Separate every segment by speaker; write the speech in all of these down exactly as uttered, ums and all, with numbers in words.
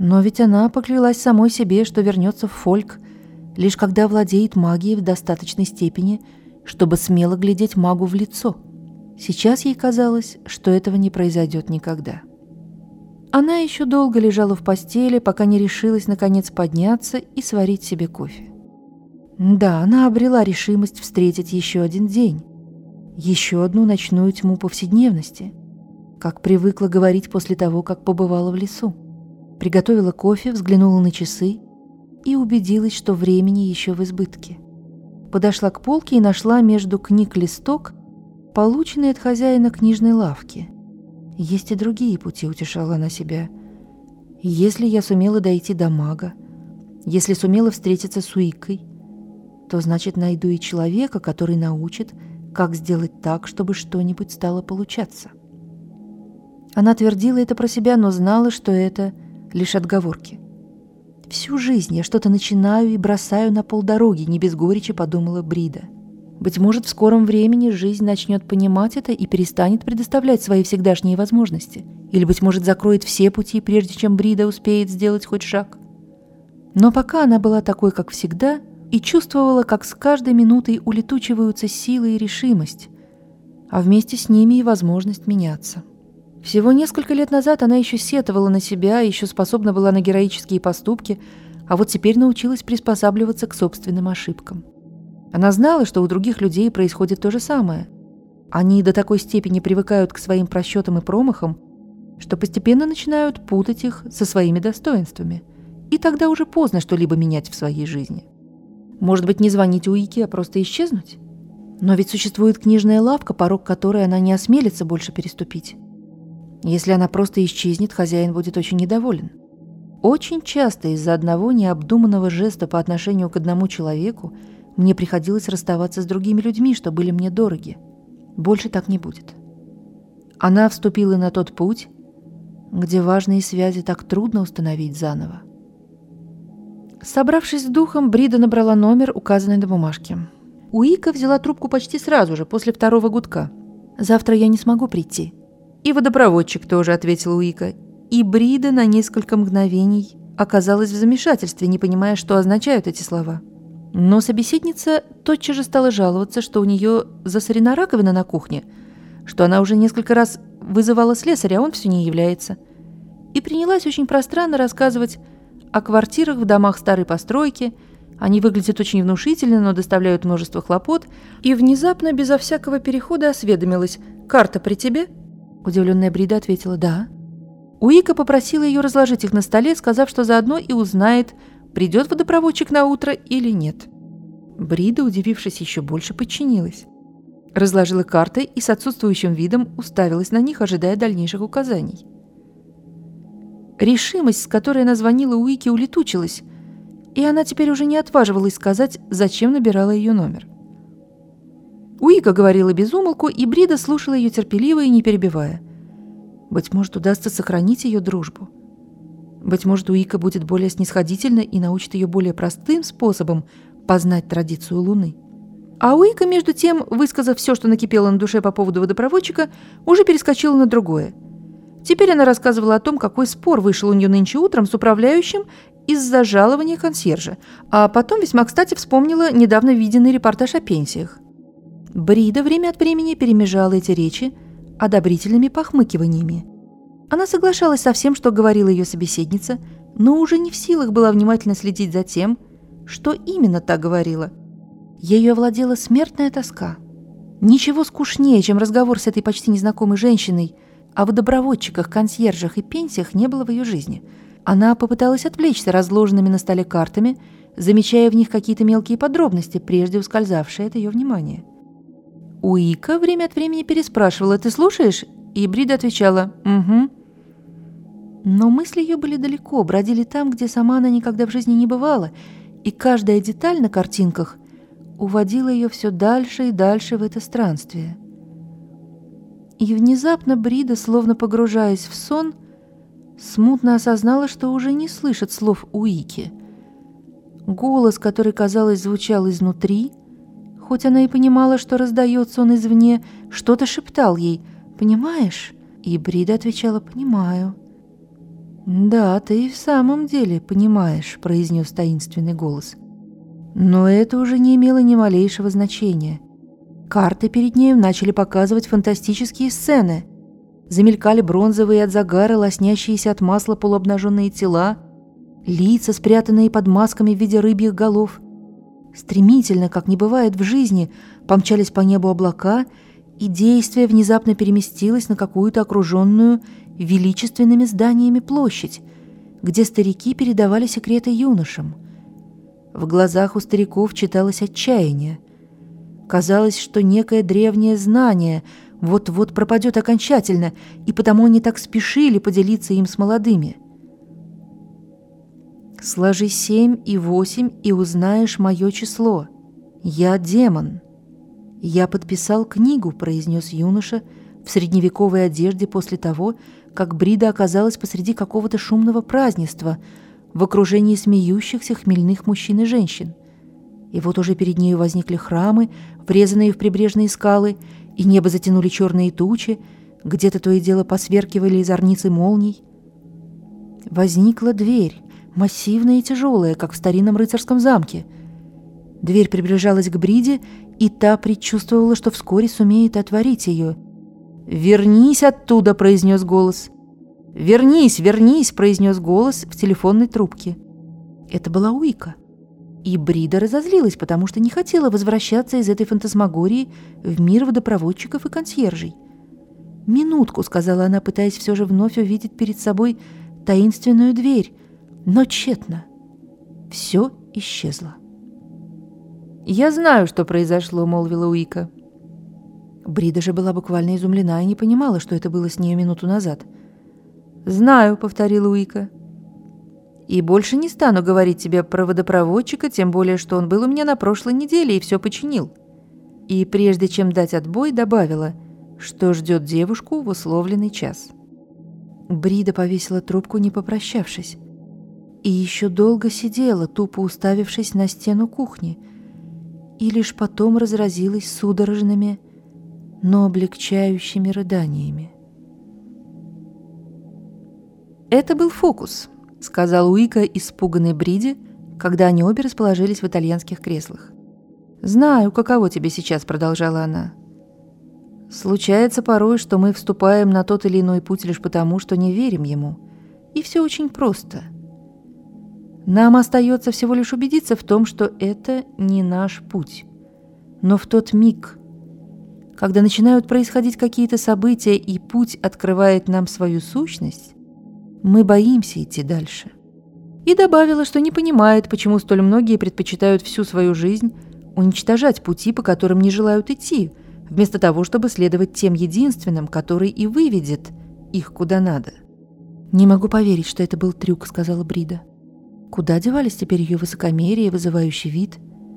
Speaker 1: Но ведь она поклялась самой себе, что вернется в фольк, лишь когда владеет магией в достаточной степени, чтобы смело глядеть магу в лицо. Сейчас ей казалось, что этого не произойдет никогда. Она еще долго лежала в постели, пока не решилась наконец подняться и сварить себе кофе. Да, она обрела решимость встретить еще один день, еще одну ночную тьму повседневности, как привыкла говорить после того, как побывала в лесу. Приготовила кофе, взглянула на часы и убедилась, что времени еще в избытке. Подошла к полке и нашла между книг листок, полученный от хозяина книжной лавки. Есть и другие пути, утешала она себя. Если я сумела дойти до мага, если сумела встретиться с Уикой, то значит найду и человека, который научит, как сделать так, чтобы что-нибудь стало получаться. Она твердила это про себя, но знала, что это лишь отговорки. «Всю жизнь я что-то начинаю и бросаю на полдороги», — не без горечи подумала Брида. Быть может, в скором времени жизнь начнет понимать это и перестанет предоставлять свои всегдашние возможности. Или, быть может, закроет все пути, прежде чем Брида успеет сделать хоть шаг. Но пока она была такой, как всегда, и чувствовала, как с каждой минутой улетучиваются силы и решимость, а вместе с ними и возможность меняться. Всего несколько лет назад она еще сетовала на себя, еще способна была на героические поступки, а вот теперь научилась приспосабливаться к собственным ошибкам. Она знала, что у других людей происходит то же самое. Они до такой степени привыкают к своим просчетам и промахам, что постепенно начинают путать их со своими достоинствами. И тогда уже поздно что-либо менять в своей жизни. Может быть, не звонить Уике, а просто исчезнуть? Но ведь существует книжная лавка, порог которой она не осмелится больше переступить. Если она просто исчезнет, хозяин будет очень недоволен. Очень часто из-за одного необдуманного жеста по отношению к одному человеку мне приходилось расставаться с другими людьми, что были мне дороги. Больше так не будет. Она вступила на тот путь, где важные связи так трудно установить заново. Собравшись с духом, Брида набрала номер, указанный на бумажке. Уика взяла трубку почти сразу же, после второго гудка. «Завтра я не смогу прийти». «И водопроводчик тоже», — ответила Уика. И Брида на несколько мгновений оказалась в замешательстве, не понимая, что означают эти слова. Но собеседница тотчас же стала жаловаться, что у нее засорена раковина на кухне, что она уже несколько раз вызывала слесаря, а он все не является. И принялась очень пространно рассказывать о квартирах в домах старой постройки. Они выглядят очень внушительно, но доставляют множество хлопот. И внезапно, безо всякого перехода, осведомилась: «Карта при тебе?» Удивленная Брида ответила «да». Уика попросила ее разложить их на столе, сказав, что заодно и узнает, придет водопроводчик на утро или нет. Брида, удивившись, еще больше подчинилась. Разложила карты и с отсутствующим видом уставилась на них, ожидая дальнейших указаний. Решимость, с которой она звонила Уике, улетучилась, и она теперь уже не отваживалась сказать, зачем набирала ее номер. Уика говорила без умолку, и Брида слушала ее терпеливо и не перебивая. Быть может, удастся сохранить ее дружбу. Быть может, Уика будет более снисходительна и научит ее более простым способом познать традицию Луны. А Уика, между тем, высказав все, что накипело на душе по поводу водопроводчика, уже перескочила на другое. Теперь она рассказывала о том, какой спор вышел у нее нынче утром с управляющим из-за жалования консьержа, а потом весьма кстати вспомнила недавно виденный репортаж о пенсиях. Брида время от времени перемежала эти речи одобрительными похмыкиваниями. Она соглашалась со всем, что говорила ее собеседница, но уже не в силах была внимательно следить за тем, что именно та говорила. Ею овладела смертная тоска. Ничего скучнее, чем разговор с этой почти незнакомой женщиной о водопроводчиках, консьержах и пенсиях, не было в ее жизни. Она попыталась отвлечься разложенными на столе картами, замечая в них какие-то мелкие подробности, прежде ускользавшие от ее внимания. Уика время от времени переспрашивала: «Ты слушаешь?» И Брида отвечала: «Угу». Но мысли ее были далеко, бродили там, где сама она никогда в жизни не бывала, и каждая деталь на картинках уводила ее все дальше и дальше в это странствие. И внезапно Брида, словно погружаясь в сон, смутно осознала, что уже не слышит слов Уики. Голос, который, казалось, звучал изнутри, хоть она и понимала, что раздается он извне, что-то шептал ей: «Понимаешь?» И Брида отвечала: «Понимаю». «Да, ты и в самом деле понимаешь», — произнес таинственный голос. Но это уже не имело ни малейшего значения. Карты перед нею начали показывать фантастические сцены. Замелькали бронзовые от загара, лоснящиеся от масла полуобнаженные тела, лица, спрятанные под масками в виде рыбьих голов. Стремительно, как не бывает в жизни, помчались по небу облака, и действие внезапно переместилось на какую-то окруженную величественными зданиями площадь, где старики передавали секреты юношам. В глазах у стариков читалось отчаяние. Казалось, что некое древнее знание вот-вот пропадет окончательно, и потому они так спешили поделиться им с молодыми. «Сложи семь и восемь, и узнаешь мое число. Я демон. Я подписал книгу», — произнес юноша в средневековой одежде после того, как Брида оказалась посреди какого-то шумного празднества в окружении смеющихся хмельных мужчин и женщин. И вот уже перед нею возникли храмы, врезанные в прибрежные скалы, и небо затянули черные тучи, где-то то и дело посверкивали зорницы молний. Возникла дверь, массивная и тяжелая, как в старинном рыцарском замке. Дверь приближалась к Бриде, и та предчувствовала, что вскоре сумеет отворить ее. «Вернись оттуда!» — произнес голос. «Вернись, вернись!» — произнес голос в телефонной трубке. Это была Уика. И Брида разозлилась, потому что не хотела возвращаться из этой фантасмагории в мир водопроводчиков и консьержей. «Минутку», — сказала она, пытаясь все же вновь увидеть перед собой таинственную дверь, но тщетно. Все исчезло. «Я знаю, что произошло», — молвила Уика. Брида же была буквально изумлена и не понимала, что это было с нею минуту назад. «Знаю», — повторила Уика. «И больше не стану говорить тебе про водопроводчика, тем более, что он был у меня на прошлой неделе и все починил». И прежде чем дать отбой, добавила, что ждет девушку в условленный час. Брида повесила трубку, не попрощавшись. И еще долго сидела, тупо уставившись на стену кухни, и лишь потом разразилась судорожными, но облегчающими рыданиями. «Это был фокус», — сказал Уика испуганной Бриде, когда они обе расположились в итальянских креслах. «Знаю, каково тебе сейчас», — продолжала она. «Случается порой, что мы вступаем на тот или иной путь лишь потому, что не верим ему. И все очень просто. Нам остается всего лишь убедиться в том, что это не наш путь. Но в тот миг, когда начинают происходить какие-то события, и путь открывает нам свою сущность, мы боимся идти дальше». И добавила, что не понимает, почему столь многие предпочитают всю свою жизнь уничтожать пути, по которым не желают идти, вместо того, чтобы следовать тем единственным, который и выведет их куда надо. «Не могу поверить, что это был трюк», — сказала Брида. Куда девались теперь ее высокомерие и вызывающий вид?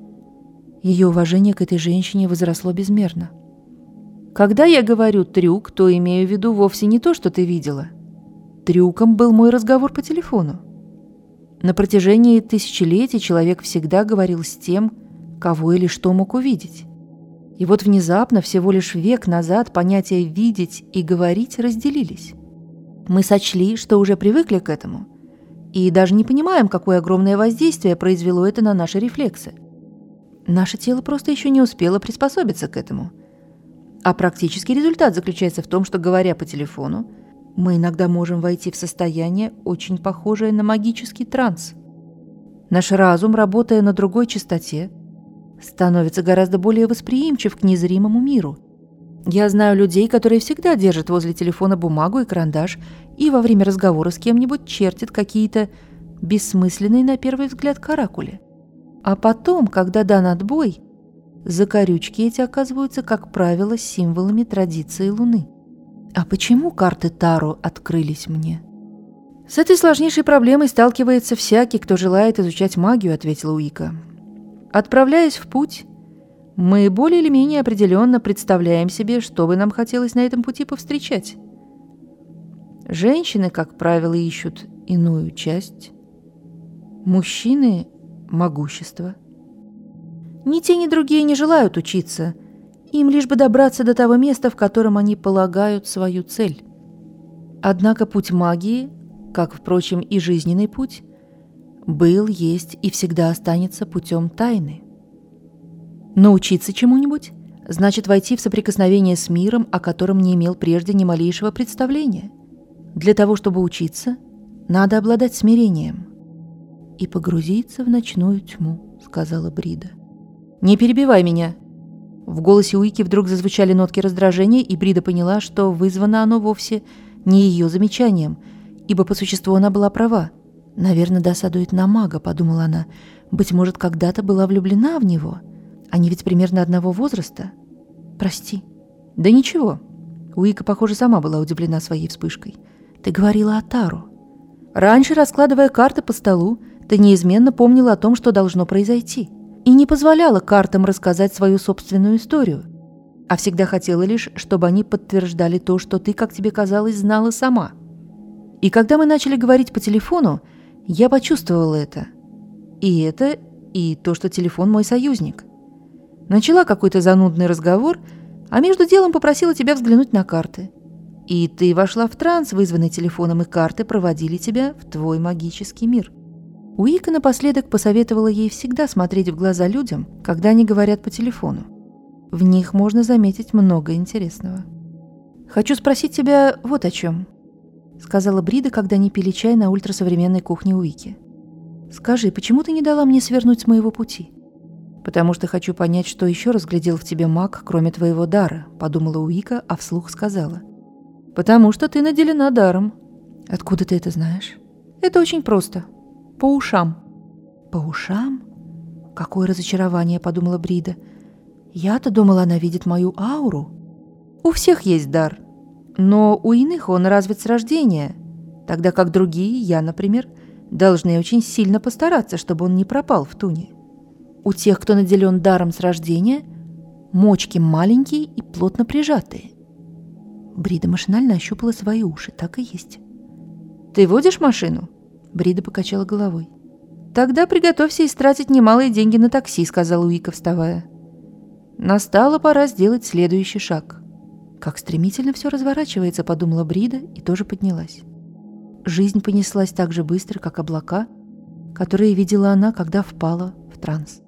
Speaker 1: Ее уважение к этой женщине возросло безмерно. «Когда я говорю «трюк», то имею в виду вовсе не то, что ты видела. Трюком был мой разговор по телефону. На протяжении тысячелетий человек всегда говорил с тем, кого или что мог увидеть. И вот внезапно, всего лишь век назад, понятия «видеть» и «говорить» разделились. Мы сочли, что уже привыкли к этому, и даже не понимаем, какое огромное воздействие произвело это на наши рефлексы. Наше тело просто еще не успело приспособиться к этому. А практический результат заключается в том, что, говоря по телефону, мы иногда можем войти в состояние, очень похожее на магический транс. Наш разум, работая на другой частоте, становится гораздо более восприимчив к незримому миру. Я знаю людей, которые всегда держат возле телефона бумагу и карандаш и во время разговора с кем-нибудь чертят какие-то бессмысленные на первый взгляд каракули. А потом, когда дан отбой, закорючки эти оказываются, как правило, символами традиции Луны. А почему карты Таро открылись мне? «С этой сложнейшей проблемой сталкивается всякий, кто желает изучать магию», — ответила Уика. «Отправляясь в путь, мы более или менее определенно представляем себе, что бы нам хотелось на этом пути повстречать. Женщины, как правило, ищут иную часть. Мужчины – могущество. Ни те, ни другие не желают учиться. Им лишь бы добраться до того места, в котором они полагают свою цель. Однако путь магии как, впрочем, и жизненный путь, был, есть и всегда останется путем тайны. Научиться чему-нибудь значит войти в соприкосновение с миром, о котором не имел прежде ни малейшего представления. Для того, чтобы учиться, надо обладать смирением и погрузиться в ночную тьму, сказала Брида. «Не перебивай меня!» В голосе Уики вдруг зазвучали нотки раздражения, и Брида поняла, что вызвано оно вовсе не ее замечанием, ибо по существу она была права. «Наверное, досадует на мага», — подумала она. «Быть может, когда-то была влюблена в него. Они ведь примерно одного возраста. Прости». «Да ничего». Уика, похоже, сама была удивлена своей вспышкой. «Ты говорила о Тару. Раньше, раскладывая карты по столу, ты неизменно помнила о том, что должно произойти, и не позволяла картам рассказать свою собственную историю, а всегда хотела лишь, чтобы они подтверждали то, что ты, как тебе казалось, знала сама. И когда мы начали говорить по телефону, я почувствовала это. И это, и то, что телефон мой союзник. Начала какой-то занудный разговор, а между делом попросила тебя взглянуть на карты. И ты вошла в транс, вызванный телефоном, и карты проводили тебя в твой магический мир». Уика напоследок посоветовала ей всегда смотреть в глаза людям, когда они говорят по телефону. В них можно заметить много интересного. «Хочу спросить тебя вот о чем», — сказала Брида, когда они пили чай на ультрасовременной кухне Уики. «Скажи, почему ты не дала мне свернуть с моего пути?» «Потому что хочу понять, что еще разглядел в тебе маг, кроме твоего дара», — подумала Уика, а вслух сказала. «Потому что ты наделена даром». «Откуда ты это знаешь?» «Это очень просто. По ушам». «По ушам? Какое разочарование», — подумала Брида. «Я-то думала, она видит мою ауру». «У всех есть дар, но у иных он развит с рождения, тогда как другие, я, например, должны очень сильно постараться, чтобы он не пропал в туне. У тех, кто наделен даром с рождения, мочки маленькие и плотно прижатые». Брида машинально ощупала свои уши. Так и есть. «Ты водишь машину?» Брида покачала головой. «Тогда приготовься истратить немалые деньги на такси», — сказала Уика, вставая. Настала пора сделать следующий шаг. «Как стремительно все разворачивается», — подумала Брида и тоже поднялась. Жизнь понеслась так же быстро, как облака, которые видела она, когда впала в транс.